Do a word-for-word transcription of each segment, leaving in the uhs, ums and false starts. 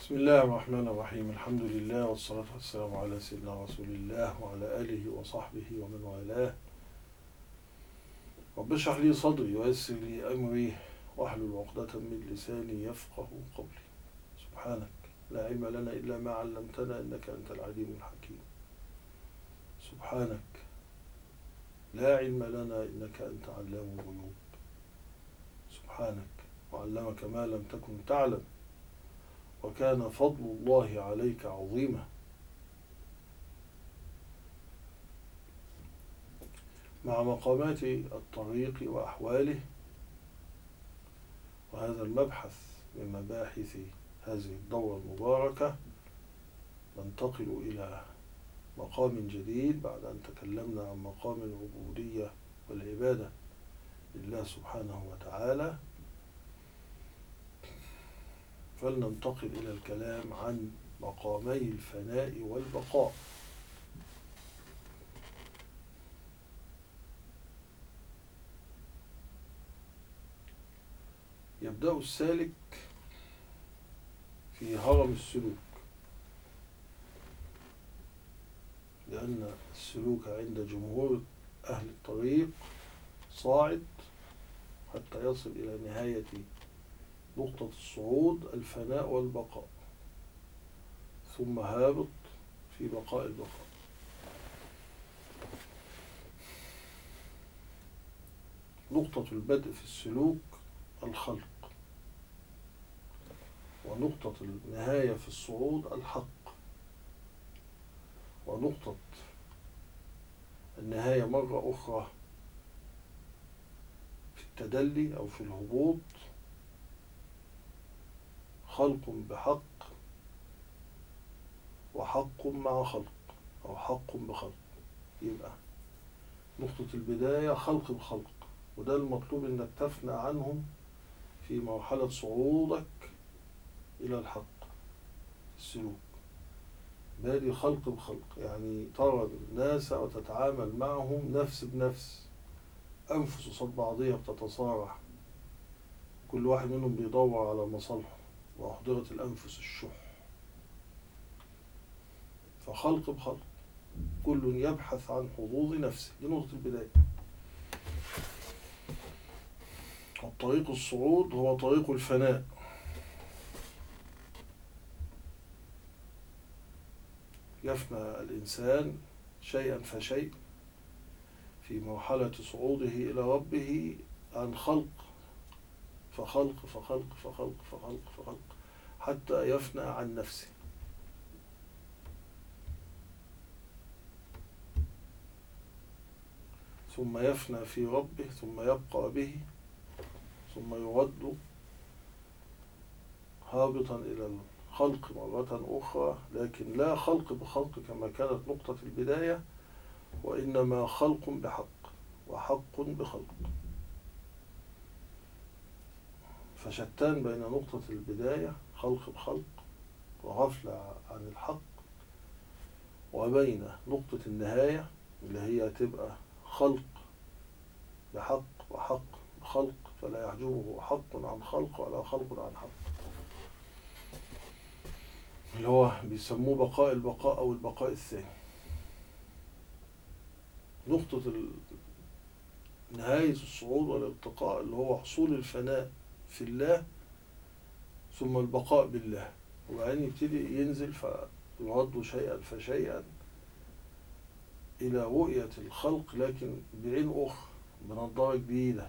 بسم الله الرحمن الرحيم. الحمد لله والصلاة والسلام على سيدنا رسول الله وعلى آله وصحبه ومن والاه. رب اشرح لي صدري ويسر لي أمري واحلل عقدة من لساني يفقه قولي. سبحانك لا علم لنا إلا ما علمتنا إنك أنت العليم الحكيم. سبحانك لا علم لنا إنك أنت علام الغيوب. سبحانك وعلمك ما لم تكن تعلم وكان فضل الله عليك عظيما. مع مقامات الطريق وأحواله، وهذا المبحث من مباحث هذه الدورة المباركة، ننتقل إلى مقام جديد بعد أن تكلمنا عن مقام العبودية والعبادة لله سبحانه وتعالى. فلننتقل إلى الكلام عن مقامي الفناء والبقاء. يبدأ السالك في هرم السلوك، لأن السلوك عند جمهور أهل الطريق صاعد حتى يصل إلى نهاية نقطة الصعود، الفناء والبقاء، ثم هابط في بقاء البقاء. نقطة البدء في السلوك الخلق، ونقطة النهاية في الصعود الحق، ونقطة النهاية مرة أخرى في التدلي أو في الهبوط خلق بحق وحق مع خلق أو حق بخلق. يبقى نقطة البداية خلق بخلق، وده المطلوب إنك تفنى عنهم في مرحلة صعودك إلى الحق السلوك. بادي خلق بخلق، يعني ترى الناس وتتعامل معهم نفس بنفس، أنفس قصاد بعضها بتتصارع، كل واحد منهم بيدور على مصالحه، وأحضرت الأنفس الشح. فخلق بخلق، كل يبحث عن حظوظ نفسه. دي نقطة البداية. الطريق الصعود هو طريق الفناء، يفنى الإنسان شيئا فشيء في مرحلة صعوده إلى ربه عن خلق فخلق فخلق فخلق فخلق فخلق حتى يفنى عن نفسه. ثم يفنى في ربه، ثم يبقى به، ثم يرد هابطا إلى الخلق مرة أخرى، لكن لا خلق بخلق كما كانت نقطة البداية، وإنما خلق بحق وحق بخلق. فشتان بين نقطة البداية خلق بخلق وغفلة عن الحق، وبين نقطة النهاية اللي هي تبقى خلق بحق وحق بخلق، فلا يحجبه حق عن خلق ولا خلق عن حق، اللي هو بيسموه بقاء البقاء أو البقاء الثاني. نقطة نهاية الصعود والارتقاء اللي هو حصول الفناء في الله، ثم البقاء بالله، وبعدين يبتدي ينزل فيرد شيئا فشيئا إلى رؤية الخلق، لكن بعين أخرى، بنظارة جديدة.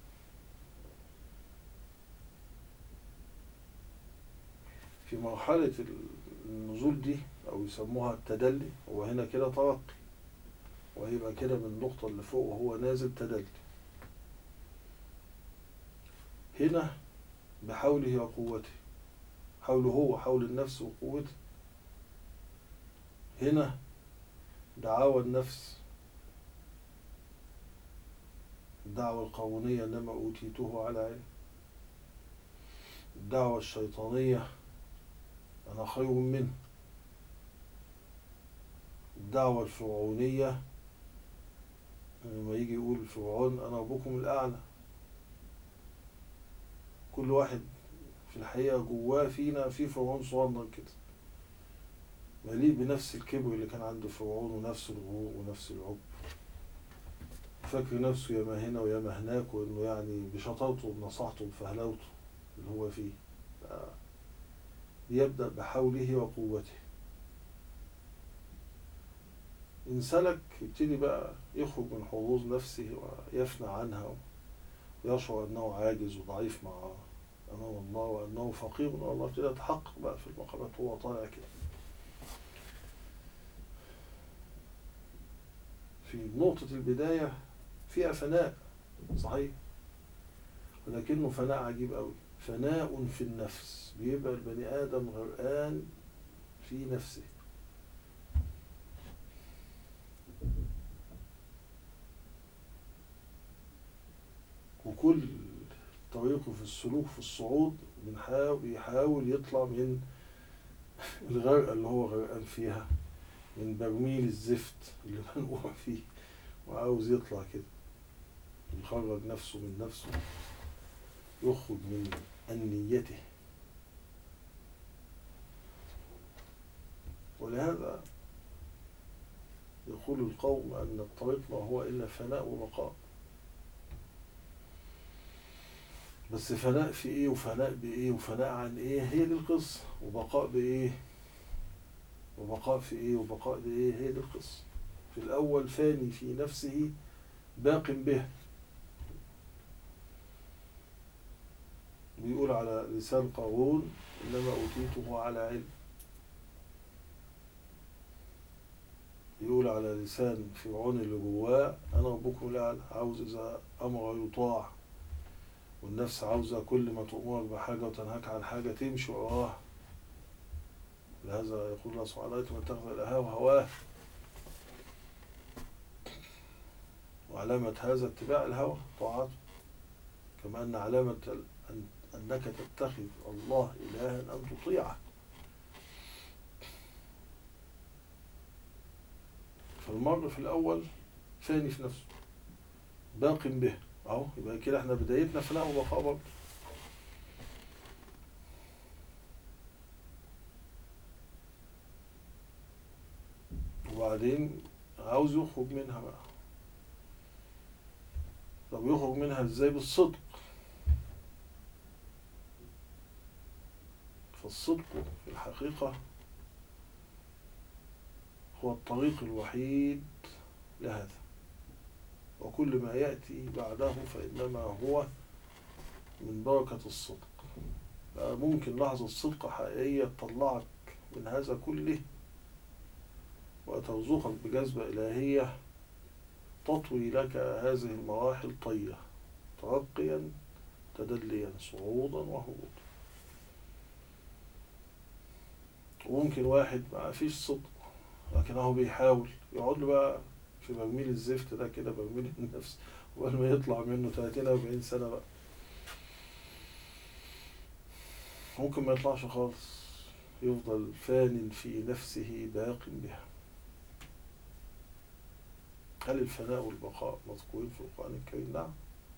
في مرحلة النزول دي أو يسموها التدلي، هو هنا كده ترقي، وهيبقى كده من النقطة اللي فوق وهو نازل تدلي. هنا بحوله وقوته، حوله هو، حول النفس وقوته. هنا دعاوى النفس، الدعوة القانونية إنما أوتيته على علم، الدعوة الشيطانية أنا خير منه، الدعوة الفرعونية لما يجي يقول فرعون أنا ربكم الأعلى. كل واحد في الحقيقة جواه فينا في فرعون صغنن كده مليء بنفس الكبر اللي كان عند فرعون ونفس الغرور ونفس العجب، فاكر نفسه يا ما هنا ويا ما هناك، وإنه يعني بشطارته وبنصاحته وبفهلوته اللي هو فيه. يبدأ بحوله وقوته. إن سلك يبتدي بقى يخرج من حظوظ نفسه ويفنى عنها ويشعر أنه عاجز وضعيف مع أمام الله وأنه فقير من الله. يبتدي يتحقق بقى في المقامات وهو طالع كده. في نقطة البداية فيها فناء صحيح، ولكنه فناء عجيب قوي، فناء في النفس. بيبقى البني آدم غرقان في نفسه، وكل طريقه في السلوك في الصعود بيحاول يطلع من الغرقة اللي هو غرقان فيها، من برميل الزفت اللي منقوع فيه، وعاوز يطلع كده، يخرج نفسه من نفسه، يخرج من أنيته. ولهذا يقول القوم أن الطريق ما هو إلا فناء وبقاء. بس فناء في إيه وفناء بإيه وفناء عن إيه؟ هي دي القصة. وبقاء بإيه وبقاء في إيه وبقاء بإيه؟ هي دي القصة. في الأول فاني في نفسه باق به، بيقول على لسان قارون إنما أوتيته على علم. يقول على لسان فرعون اللي جواه أنا ربكم الأعلى، عاوز إذا أمر يطاع، والنفس عاوزة كل ما تأمرك بحاجة وتنهاك عن حاجة تمشي وراها. لهذا يقول الله سبحانه وتعالى: من اتخذ إلهه هواه. وعلامة هذا اتباع الهوى طاعته، كما أن علامة أن أنك تتخذ الله إلها أن تطيعه. فالمرء في الأول فاني في نفسه باق به، أهو يبقى كده احنا بدايتنا فناء وبقاء برضه. وبعدين عاوز يخرج منها بقى. طب يخرج منها ازاي؟ بالصدق. فالصدق في الحقيقة هو الطريق الوحيد لهذا، وكل ما يأتي بعده فإنما هو من بركة الصدق. ممكن لحظة صدق حقيقية تطلعك من هذا كله وترزقك بجذبة إلهية تطوي لك هذه المراحل طية، ترقيا تدليا، صعودا وهبوطا. وممكن واحد ما فيش صدق لكنه بيحاول يقعد له بقى في برميل الزفت ده كده، برميل النفس، وقال ما يطلع منه ثلاثين أربعين سنة بقى، ممكن ما يطلعش خالص، يفضل فان في نفسه باق بها. هل الفناء والبقاء مذكورين في القرآن الكريم؟ نعم.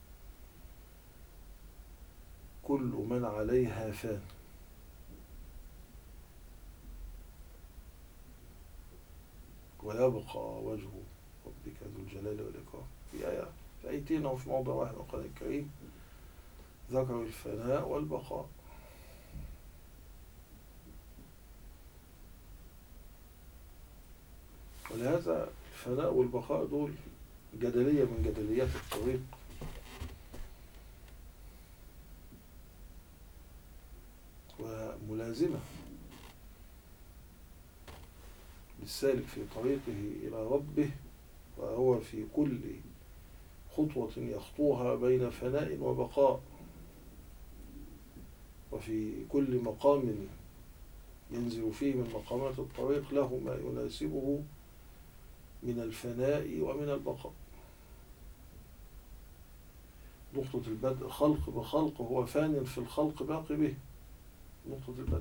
كل من عليها فان، ويبقى وجه ربك ذو الجلال والإكرام. في آية في آيتين أو في موضع واحد من القرآن الكريم ذكر الفناء والبقاء. ولهذا الفناء والبقاء دول جدلية من جدليات الطريق، وملازمة للسالك في طريقه إلى ربه، وهو في كل خطوة يخطوها بين فناء وبقاء، وفي كل مقام ينزل فيه من مقامات الطريق له ما يناسبه من الفناء ومن البقاء. نقطة البدء خلق بخلق، هو فان في الخلق باقي به. نقطة البدء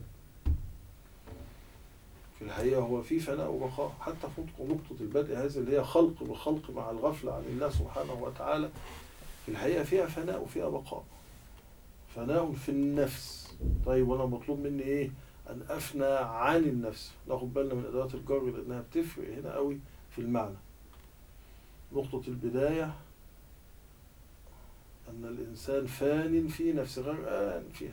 في الحقيقة هو في فناء وبقاء، حتى في نقطة البدء هذه اللي هي خلق بخلق مع الغفلة عن الله سبحانه وتعالى، في الحقيقة فيها فناء وفيها بقاء. فناء في النفس. طيب وأنا مطلوب مني إيه؟ أن أفنى عن النفس. ناخد بالنا من أدوات الجر لأنها بتفرق هنا قوي في المعنى. نقطة البداية أن الإنسان فان في نفسه، غرقان فيها،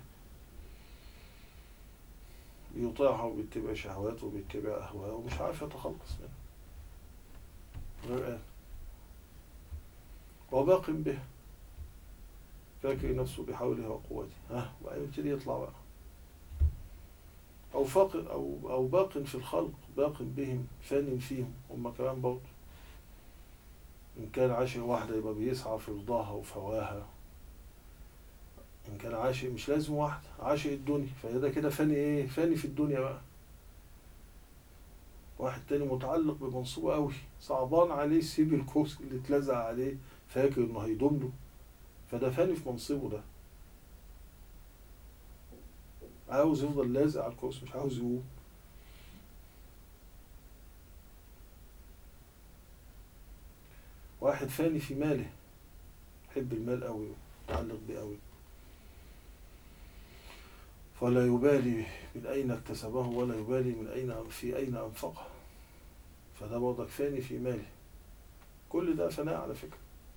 بيطيعها وبيتبع شهواته وبيتبع أهواءه ومش عارف يتخلص منها، غرقان وباق به، فاكر نفسه بحوله وقوته، ها وبعدين يبتدي يطلع بقى. أو فاق أو أو باق في الخلق، باق بهم، فان فيهم هم كمان برضه. إن كان عاشق واحدة يبقى بيسعى في رضاها وفواها. إن كان عاشق مش لازم واحدة، عاشق الدنيا، فده كده فاني إيه؟ فاني في الدنيا بقى. واحد تاني متعلق بمنصوبة قوي، صعبان عليه يسيب الكرسي اللي اتلزق عليه، فاكر إنه هيدوم له، فده فاني في منصبه ده، عاوز يفضل لازق على الكرسي، مش عاوز يقوم. واحد فاني في ماله، يحب المال قوي متعلق بيه قوي، فلا يبالي من أين اكتسبه ولا يبالي من أين في أين أنفقه، فده برضك فاني في ماله. كل ده فناء على فكرة.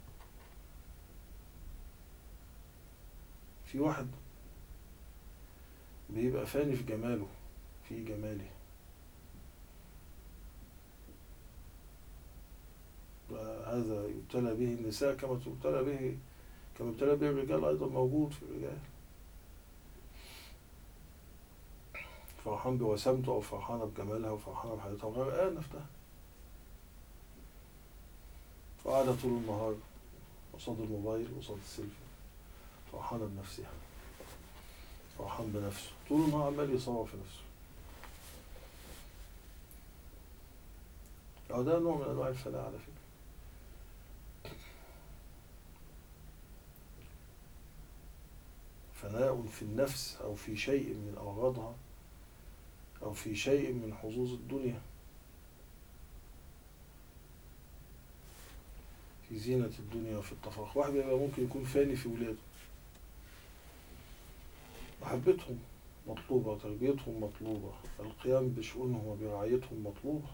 في واحد بيبقى فاني في جماله، في جماله، هذا يبتلى به النساء كما تبتلى به كما يبتلى به الرجال، أيضا موجود في الرجال. فرحان بوسامته أو فرحانة بجمالها وفرحانة بحياتها وغرقانة في ده، وقاعدة طول النهار قصاد الموبايل قصاد السيلفي، فرحانة بنفسها، فرحان بنفسه، طول النهار عمال يصور في نفسه. أو ده نوع من أنواع الفناء على فكرة. فناء في النفس أو في شيء من أغراضها أو في شيء من حظوظ الدنيا، في زينة الدنيا وفي التفاخر. واحد يبقى ممكن يكون فاني في ولاده، محبتهم مطلوبة، تربيتهم مطلوبة، القيام بشؤونهم وبرعايتهم مطلوبة،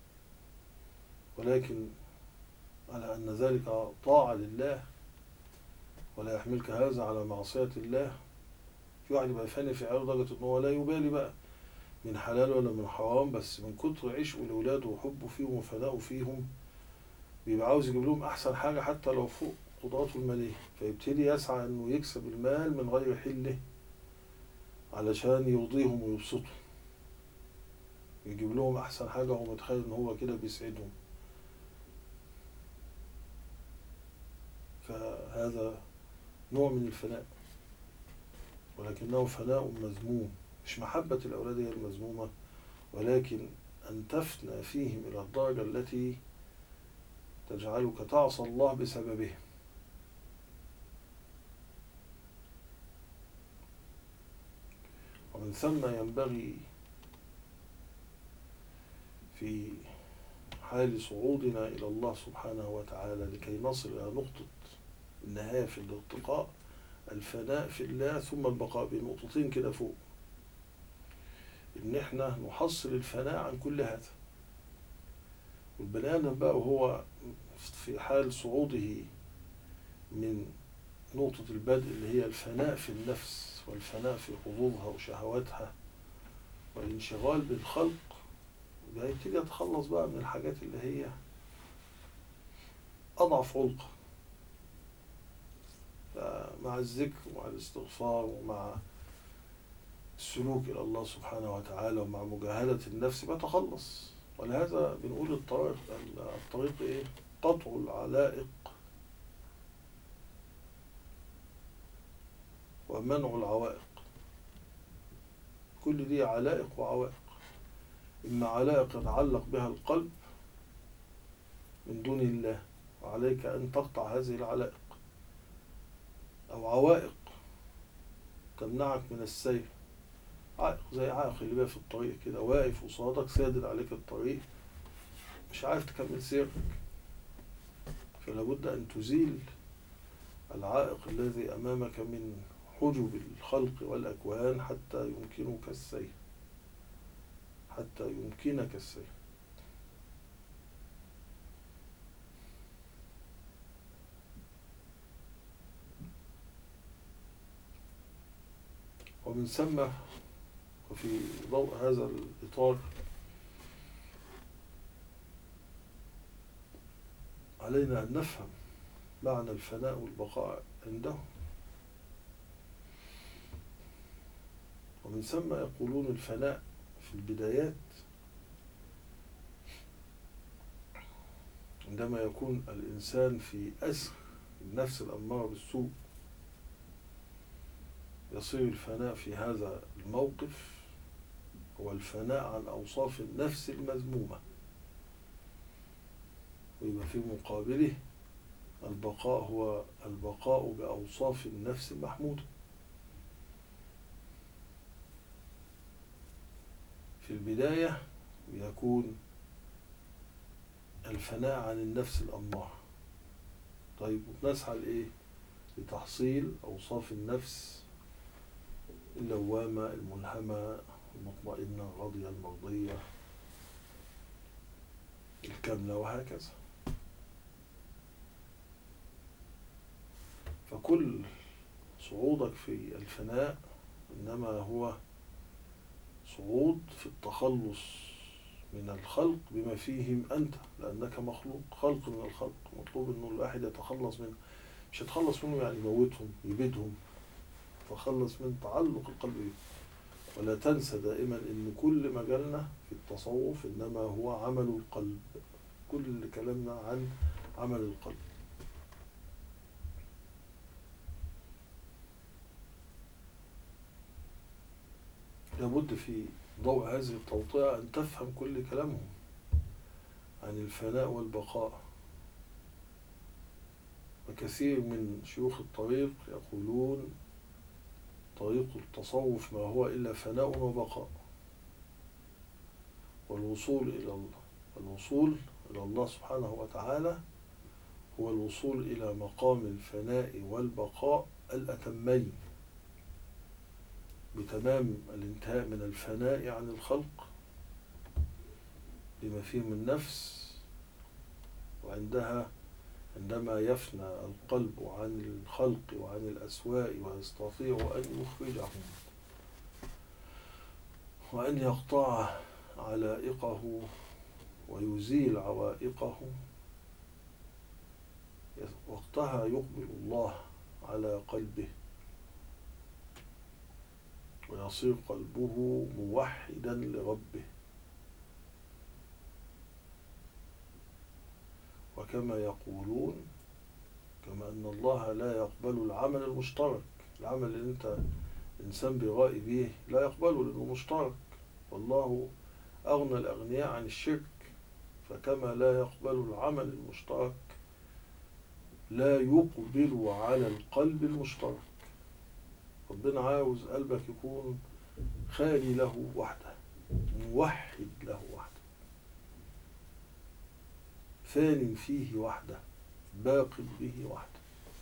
ولكن على أن ذلك طاعة لله، ولا يحملك هذا على معصية الله. في واحد يبقى فاني في عياله لدرجة إن هو لا يبالي بقى من حلال ولا من حرام، بس من كتر عشقه لأولاده وحبه فيهم وفنائه فيهم بيبقى عاوز يجيب لهم أحسن حاجة حتى لو فوق قدراته المالية، فيبتدي يسعى إنه يكسب المال من غير حله علشان يرضيهم ويبسطهم، يجيب لهم أحسن حاجة وهو متخيل إن هو كده بيسعدهم. فهذا نوع من الفناء، ولكنه فناء مذموم. مش محبة الأولاد هي المذمومة، ولكن أن تفنى فيهم إلى الدرجة التي تجعلك تعصى الله بسببه. ومن ثم ينبغي في حال صعودنا إلى الله سبحانه وتعالى لكي نصل إلى نقطة النهاية في الارتقاء، الفناء في الله ثم البقاء، بنقطتين كده فوق، إن إحنا نحصل الفناء عن كل هذا. والبني آدم بقى وهو في حال صعوده من نقطة البدء اللي هي الفناء في النفس والفناء في حظوظها وشهواتها والانشغال بالخلق، هيبتدي يتخلص بقى من الحاجات اللي هي أضعف علقة. فمع الذكر ومع الاستغفار ومع السلوك إلى الله سبحانه وتعالى ومع مجاهدة النفس بيتخلص. ولهذا بنقول الطريق الطريق إيه؟ قطع العلائق ومنع العوائق. كل دي علائق وعوائق، إما علائق يتعلق بها القلب من دون الله وعليك أن تقطع هذه العلائق، أو عوائق تمنعك من السير. عائق زي عائق اللي بقى في الطريق كده واقف قصادك سادد عليك الطريق، مش عارف تكمل سيرك، فلا بد أن تزيل العائق الذي أمامك من حجب الخلق والأكوان حتى يمكنك السير حتى يمكنك السير. ومن ثم وفي ضوء هذا الإطار علينا أن نفهم معنى الفناء والبقاء عندهم. ومن ثم يقولون الفناء في البدايات عندما يكون الإنسان في أسر النفس الأمارة بالسوء، يصير الفناء في هذا الموقف هو الفناء عن أوصاف النفس المذمومة، ويبقى في مقابله البقاء هو البقاء بأوصاف النفس المحمودة. في البداية يكون الفناء عن النفس الأمارة. طيب نسعى لإيه؟ لتحصيل أوصاف النفس اللوامة الملهمة المطمئنة الراضية المرضية الكاملة وهكذا. فكل صعودك في الفناء إنما هو صعود في التخلص من الخلق بما فيهم أنت، لأنك مخلوق خلق من الخلق، مطلوب إنه الواحد يتخلص منه. مش يتخلص منه يعني يموتهم يبيدهم، تخلص من تعلق القلب بهم. ولا تنسى دائما إن كل مجالنا في التصوف إنما هو عمل القلب، كل كلامنا عن عمل القلب. لابد في ضوء هذه التوطئة أن تفهم كل كلامهم عن الفناء والبقاء. وكثير من شيوخ الطريق يقولون طريق التصوف ما هو إلا فناء وبقاء، والوصول إلى الله الوصول إلى الله سبحانه وتعالى هو الوصول إلى مقام الفناء والبقاء الأتمين، بتمام الانتهاء من الفناء عن الخلق بما فيه من نفس، وعندها عندما يفنى القلب عن الخلق وعن الأسواء ويستطيع أن يخرجهم وأن يقطع علائقه ويزيل عوائقه، وقتها يقبل الله على قلبه ويصير قلبه موحدا لربه. وكما يقولون كما أن الله لا يقبل العمل المشترك، العمل اللي أنت إنسان بغائي به لا يقبله لأنه مشترك، والله أغنى الأغنياء عن الشرك. فكما لا يقبل العمل المشترك لا يقبل على القلب المشترك. ربنا عاوز قلبك يكون خالي له وحده، موحد له وحده، فان فيه وحده، باق به وحده.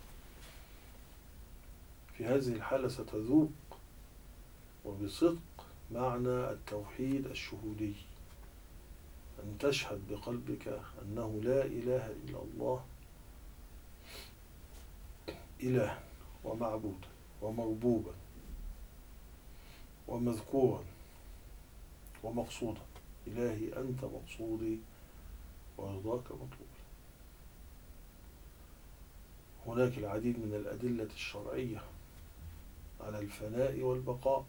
في هذه الحالة ستذوق وبصدق معنى التوحيد الشهودي، أن تشهد بقلبك أنه لا إله إلا الله، إله ومعبود ومربوبا ومذكورا ومقصودا. إلهي أنت مقصودي ورضاك مطلوبي. هناك العديد من الأدلة الشرعية على الفناء والبقاء،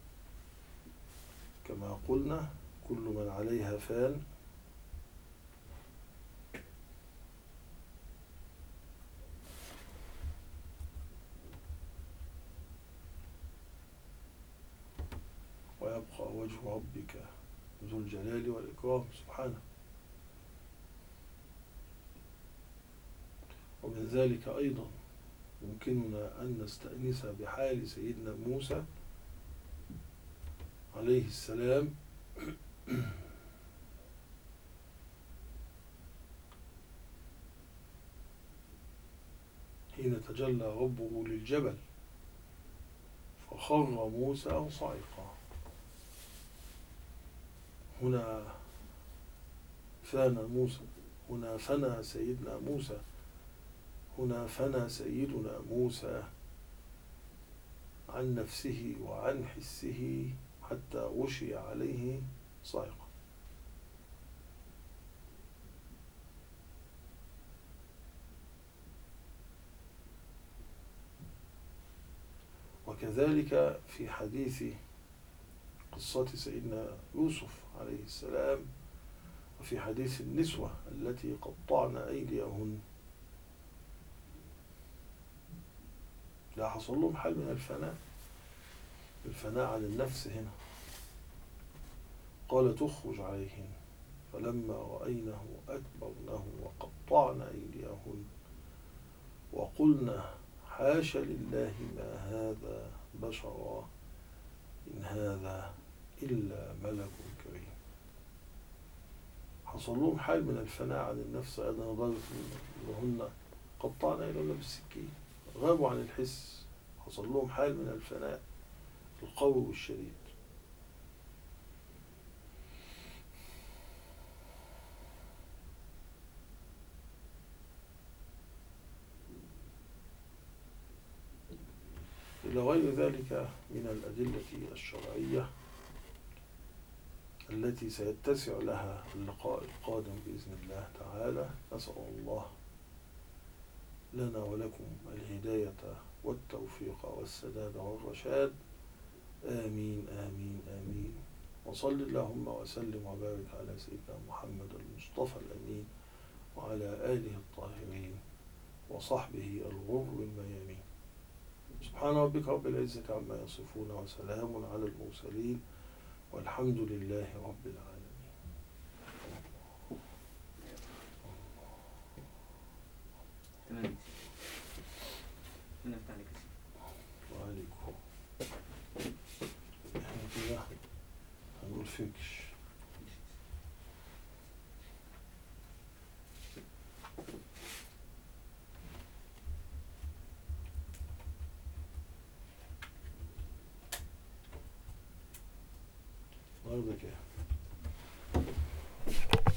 كما قلنا كل من عليها فان ويبقى وجه ربك ذو الجلال والإكرام سبحانه. ومن ذلك أيضا يمكننا أن نستأنس بحال سيدنا موسى عليه السلام حين تجلى ربه للجبل وخر موسى صعقا. هنا فان موسى، هنا فنى سيدنا موسى، هنا فنى سيدنا موسى عن نفسه وعن حسه حتى غشي عليه صاعقا. وكذلك في حديث قصة سيدنا يوسف عليه السلام، وفي حديث النسوة التي قطعن أيديهن، لا حصل لهم حال من الفناء، الفناء عن النفس هنا. قال تخرج عليهن فلما رأينه أكبرنه وقطعن أيديهن وقلنا حاش لله ما هذا بشرا إن هذا إلا ملك كريم. حصل لهم حال من الفناء عن النفس أيضا، لدرجة أنهن قطعن أيديهن بالسكين، غابوا عن الحس، حصل لهم حال من الفناء القوي والشديد. إلى غير ذلك من الأدلة الشرعية التي سيتسع لها اللقاء القادم بإذن الله تعالى. نسأل الله لنا ولكم الهداية والتوفيق والسداد والرشاد، آمين آمين آمين. وصل اللهم وسلم وبارك على سيدنا محمد المصطفى الأمين وعلى آله الطاهرين وصحبه الغر الميامين. سبحان ربك رب العزة عما يصفون وسلام على المرسلين والحمد لله رب العالمين. تمام. نفتح عليك. وعليكم. احنا كده هنقول فيكش. واخدك ايه؟